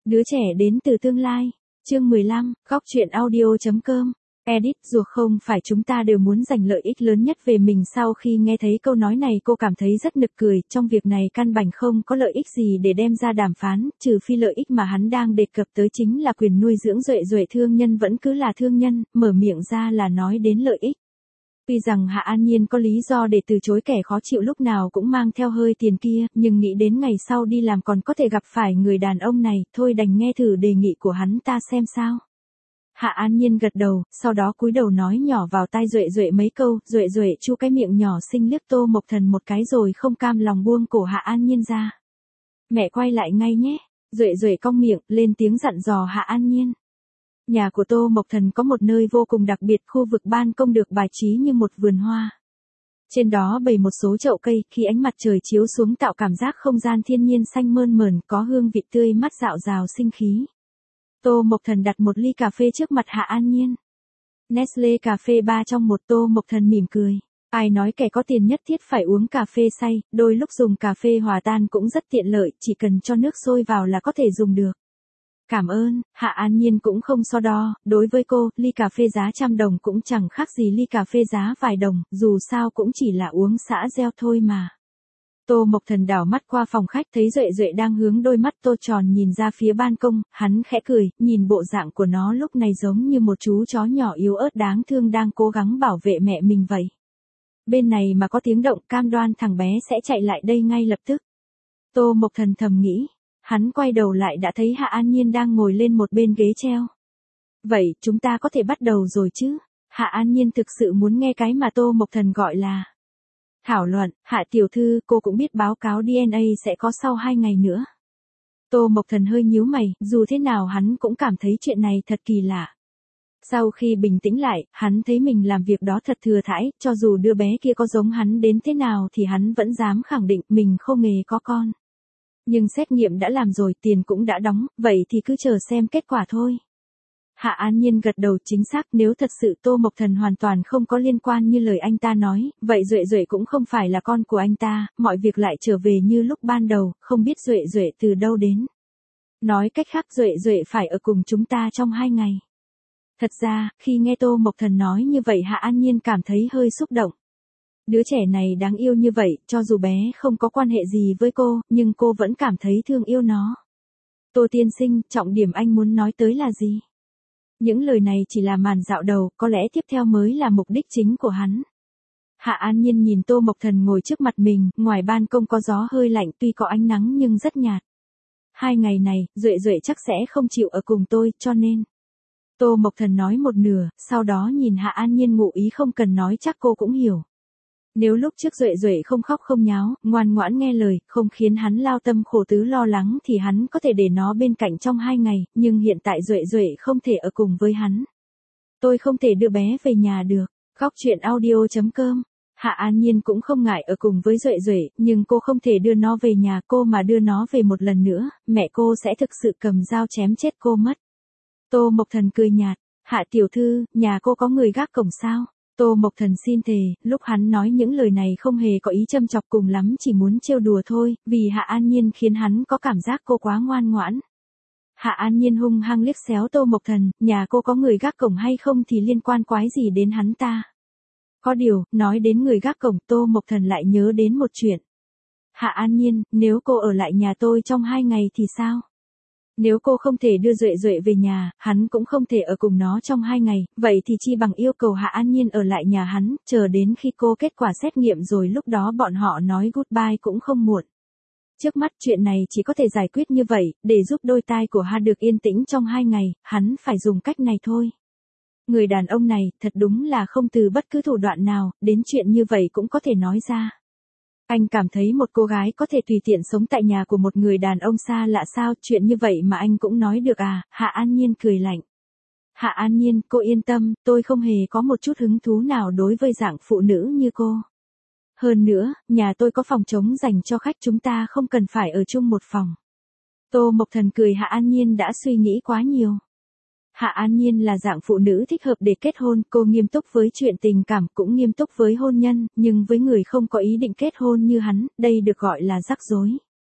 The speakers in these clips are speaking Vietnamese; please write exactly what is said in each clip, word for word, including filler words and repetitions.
Đứa trẻ đến từ tương lai. Chương mười lăm, góc truyện audio.com. Edit, dù không phải chúng ta đều muốn giành lợi ích lớn nhất về mình. Sau khi nghe thấy câu nói này cô cảm thấy rất nực cười, trong việc này căn bản không có lợi ích gì để đem ra đàm phán, trừ phi lợi ích mà hắn đang đề cập tới chính là quyền nuôi dưỡng Duệ Duệ. Thương nhân vẫn cứ là thương nhân, mở miệng ra là nói đến lợi ích. Tuy rằng Hạ An Nhiên có lý do để từ chối kẻ khó chịu lúc nào cũng mang theo hơi tiền kia, nhưng nghĩ đến ngày sau đi làm còn có thể gặp phải người đàn ông này, thôi đành nghe thử đề nghị của hắn ta xem sao. Hạ An Nhiên gật đầu, sau đó cúi đầu nói nhỏ vào tai Duệ Duệ mấy câu. Duệ Duệ chu cái miệng nhỏ xinh liếc Tô Mộc Thần một cái rồi không cam lòng buông cổ Hạ An Nhiên ra. Mẹ quay lại ngay nhé. Duệ Duệ cong miệng, lên tiếng dặn dò Hạ An Nhiên. Nhà của Tô Mộc Thần có một nơi vô cùng đặc biệt, khu vực ban công được bài trí như một vườn hoa. Trên đó bày một số chậu cây, khi ánh mặt trời chiếu xuống tạo cảm giác không gian thiên nhiên xanh mơn mởn, có hương vị tươi mát dạo dào sinh khí. Tô Mộc Thần đặt một ly cà phê trước mặt Hạ An Nhiên. Nestle cà phê ba trong một. Tô Mộc Thần mỉm cười. Ai nói kẻ có tiền nhất thiết phải uống cà phê xay, đôi lúc dùng cà phê hòa tan cũng rất tiện lợi, chỉ cần cho nước sôi vào là có thể dùng được. Cảm ơn. Hạ An Nhiên cũng không so đo, đối với cô, ly cà phê giá trăm đồng cũng chẳng khác gì ly cà phê giá vài đồng, dù sao cũng chỉ là uống xã gieo thôi mà. Tô Mộc Thần đảo mắt qua phòng khách thấy Duệ Duệ đang hướng đôi mắt to tròn nhìn ra phía ban công, hắn khẽ cười, nhìn bộ dạng của nó lúc này giống như một chú chó nhỏ yếu ớt đáng thương đang cố gắng bảo vệ mẹ mình vậy. Bên này mà có tiếng động cam đoan thằng bé sẽ chạy lại đây ngay lập tức. Tô Mộc Thần thầm nghĩ. Hắn quay đầu lại đã thấy Hạ An Nhiên đang ngồi lên một bên ghế treo. Vậy, chúng ta có thể bắt đầu rồi chứ? Hạ An Nhiên thực sự muốn nghe cái mà Tô Mộc Thần gọi là thảo luận. Hạ tiểu thư, cô cũng biết báo cáo đê en a sẽ có sau hai ngày nữa. Tô Mộc Thần hơi nhíu mày, dù thế nào hắn cũng cảm thấy chuyện này thật kỳ lạ. Sau khi bình tĩnh lại, hắn thấy mình làm việc đó thật thừa thãi, cho dù đứa bé kia có giống hắn đến thế nào thì hắn vẫn dám khẳng định mình không nghề có con. Nhưng xét nghiệm đã làm rồi, tiền cũng đã đóng, vậy thì cứ chờ xem kết quả thôi. Hạ An Nhiên gật đầu, chính xác, nếu thật sự Tô Mộc Thần hoàn toàn không có liên quan như lời anh ta nói, vậy Duệ Duệ cũng không phải là con của anh ta, mọi việc lại trở về như lúc ban đầu, không biết Duệ Duệ từ đâu đến. Nói cách khác Duệ Duệ phải ở cùng chúng ta trong hai ngày. Thật ra, khi nghe Tô Mộc Thần nói như vậy Hạ An Nhiên cảm thấy hơi xúc động. Đứa trẻ này đáng yêu như vậy, cho dù bé không có quan hệ gì với cô, nhưng cô vẫn cảm thấy thương yêu nó. Tô tiên sinh, trọng điểm anh muốn nói tới là gì? Những lời này chỉ là màn dạo đầu, có lẽ tiếp theo mới là mục đích chính của hắn. Hạ An Nhiên nhìn Tô Mộc Thần ngồi trước mặt mình, ngoài ban công có gió hơi lạnh, tuy có ánh nắng nhưng rất nhạt. Hai ngày này, Duệ Duệ chắc sẽ không chịu ở cùng tôi, cho nên. Tô Mộc Thần nói một nửa, sau đó nhìn Hạ An Nhiên ngụ ý không cần nói chắc cô cũng hiểu. Nếu lúc trước Duệ Duệ không khóc không nháo, ngoan ngoãn nghe lời, không khiến hắn lao tâm khổ tứ lo lắng thì hắn có thể để nó bên cạnh trong hai ngày, nhưng hiện tại Duệ Duệ không thể ở cùng với hắn. Tôi không thể đưa bé về nhà được. Góc truyện audio.com. Hạ An Nhiên cũng không ngại ở cùng với Duệ Duệ, nhưng cô không thể đưa nó về nhà, cô mà đưa nó về một lần nữa, mẹ cô sẽ thực sự cầm dao chém chết cô mất. Tô Mộc Thần cười nhạt. Hạ tiểu thư, nhà cô có người gác cổng sao? Tô Mộc Thần xin thề, lúc hắn nói những lời này không hề có ý châm chọc, cùng lắm chỉ muốn trêu đùa thôi, vì Hạ An Nhiên khiến hắn có cảm giác cô quá ngoan ngoãn. Hạ An Nhiên hung hăng liếc xéo Tô Mộc Thần, nhà cô có người gác cổng hay không thì liên quan quái gì đến hắn ta. Có điều, nói đến người gác cổng, Tô Mộc Thần lại nhớ đến một chuyện. Hạ An Nhiên, nếu cô ở lại nhà tôi trong hai ngày thì sao? Nếu cô không thể đưa Duệ Duệ về nhà, hắn cũng không thể ở cùng nó trong hai ngày, vậy thì chi bằng yêu cầu Hạ An Nhiên ở lại nhà hắn, chờ đến khi cô kết quả xét nghiệm rồi lúc đó bọn họ nói goodbye cũng không muộn. Trước mắt chuyện này chỉ có thể giải quyết như vậy, để giúp đôi tai của Hà được yên tĩnh trong hai ngày, hắn phải dùng cách này thôi. Người đàn ông này, thật đúng là không từ bất cứ thủ đoạn nào, đến chuyện như vậy cũng có thể nói ra. Anh cảm thấy một cô gái có thể tùy tiện sống tại nhà của một người đàn ông xa lạ sao, chuyện như vậy mà anh cũng nói được à? Hạ An Nhiên cười lạnh. Hạ An Nhiên, cô yên tâm, tôi không hề có một chút hứng thú nào đối với dạng phụ nữ như cô. Hơn nữa, nhà tôi có phòng trống dành cho khách, chúng ta không cần phải ở chung một phòng. Tô Mộc Thần cười. Hạ An Nhiên đã suy nghĩ quá nhiều. Hạ An Nhiên là dạng phụ nữ thích hợp để kết hôn, cô nghiêm túc với chuyện tình cảm, cũng nghiêm túc với hôn nhân, nhưng với người không có ý định kết hôn như hắn, đây được gọi là rắc rối.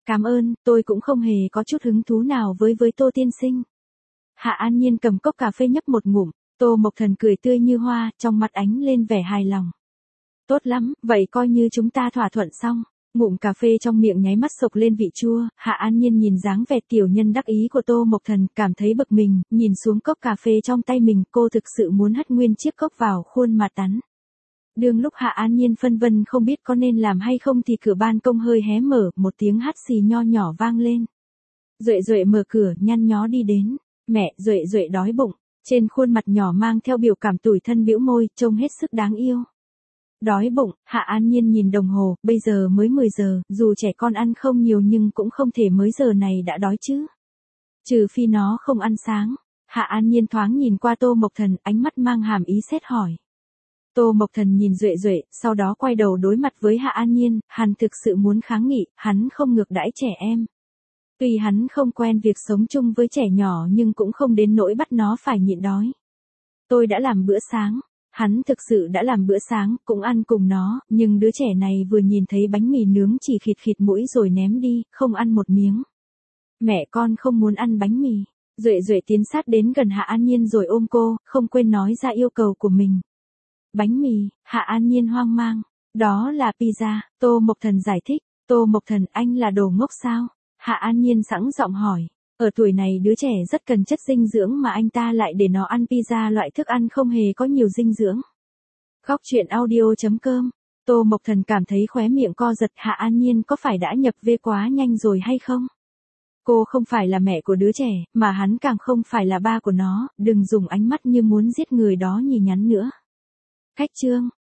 Cảm ơn, tôi cũng không hề có chút hứng thú nào với với Tô tiên sinh. Hạ An Nhiên cầm cốc cà phê nhấp một ngụm, Tô Mộc Thần cười tươi như hoa, trong mặt ánh lên vẻ hài lòng. Tốt lắm, vậy coi như chúng ta thỏa thuận xong. Ngụm cà phê trong miệng nháy mắt sộc lên vị chua, Hạ An Nhiên nhìn dáng vẻ tiểu nhân đắc ý của Tô Mộc Thần, cảm thấy bực mình, nhìn xuống cốc cà phê trong tay mình, cô thực sự muốn hất nguyên chiếc cốc vào khuôn mặt hắn. Đương lúc Hạ An Nhiên phân vân không biết có nên làm hay không thì cửa ban công hơi hé mở, một tiếng hắt xì nho nhỏ vang lên. Duệ Duệ mở cửa, nhăn nhó đi đến. Mẹ, Duệ Duệ đói bụng. Trên khuôn mặt nhỏ mang theo biểu cảm tủi thân bĩu môi, trông hết sức đáng yêu. Đói bụng, Hạ An Nhiên nhìn đồng hồ, bây giờ mới mười giờ, dù trẻ con ăn không nhiều nhưng cũng không thể mới giờ này đã đói chứ. Trừ phi nó không ăn sáng. Hạ An Nhiên thoáng nhìn qua Tô Mộc Thần, ánh mắt mang hàm ý xét hỏi. Tô Mộc Thần nhìn Duệ Duệ, sau đó quay đầu đối mặt với Hạ An Nhiên, hắn thực sự muốn kháng nghị, hắn không ngược đãi trẻ em. Tuy hắn không quen việc sống chung với trẻ nhỏ nhưng cũng không đến nỗi bắt nó phải nhịn đói. Tôi đã làm bữa sáng. Hắn thực sự đã làm bữa sáng, cũng ăn cùng nó, nhưng đứa trẻ này vừa nhìn thấy bánh mì nướng chỉ khịt khịt mũi rồi ném đi, không ăn một miếng. Mẹ con không muốn ăn bánh mì. Duệ Duệ tiến sát đến gần Hạ An Nhiên rồi ôm cô, không quên nói ra yêu cầu của mình. Bánh mì, Hạ An Nhiên hoang mang. Đó là pizza, Tô Mộc Thần giải thích. Tô Mộc Thần, anh là đồ ngốc sao? Hạ An Nhiên sẵn giọng hỏi. Ở tuổi này đứa trẻ rất cần chất dinh dưỡng mà anh ta lại để nó ăn pizza, loại thức ăn không hề có nhiều dinh dưỡng. Khóc chuyện audio chấm com. Tô Mộc Thần cảm thấy khóe miệng co giật. Hạ An Nhiên có phải đã nhập vê quá nhanh rồi hay không? Cô không phải là mẹ của đứa trẻ, mà hắn càng không phải là ba của nó, đừng dùng ánh mắt như muốn giết người đó nhìn nhắn nữa. Khách chương.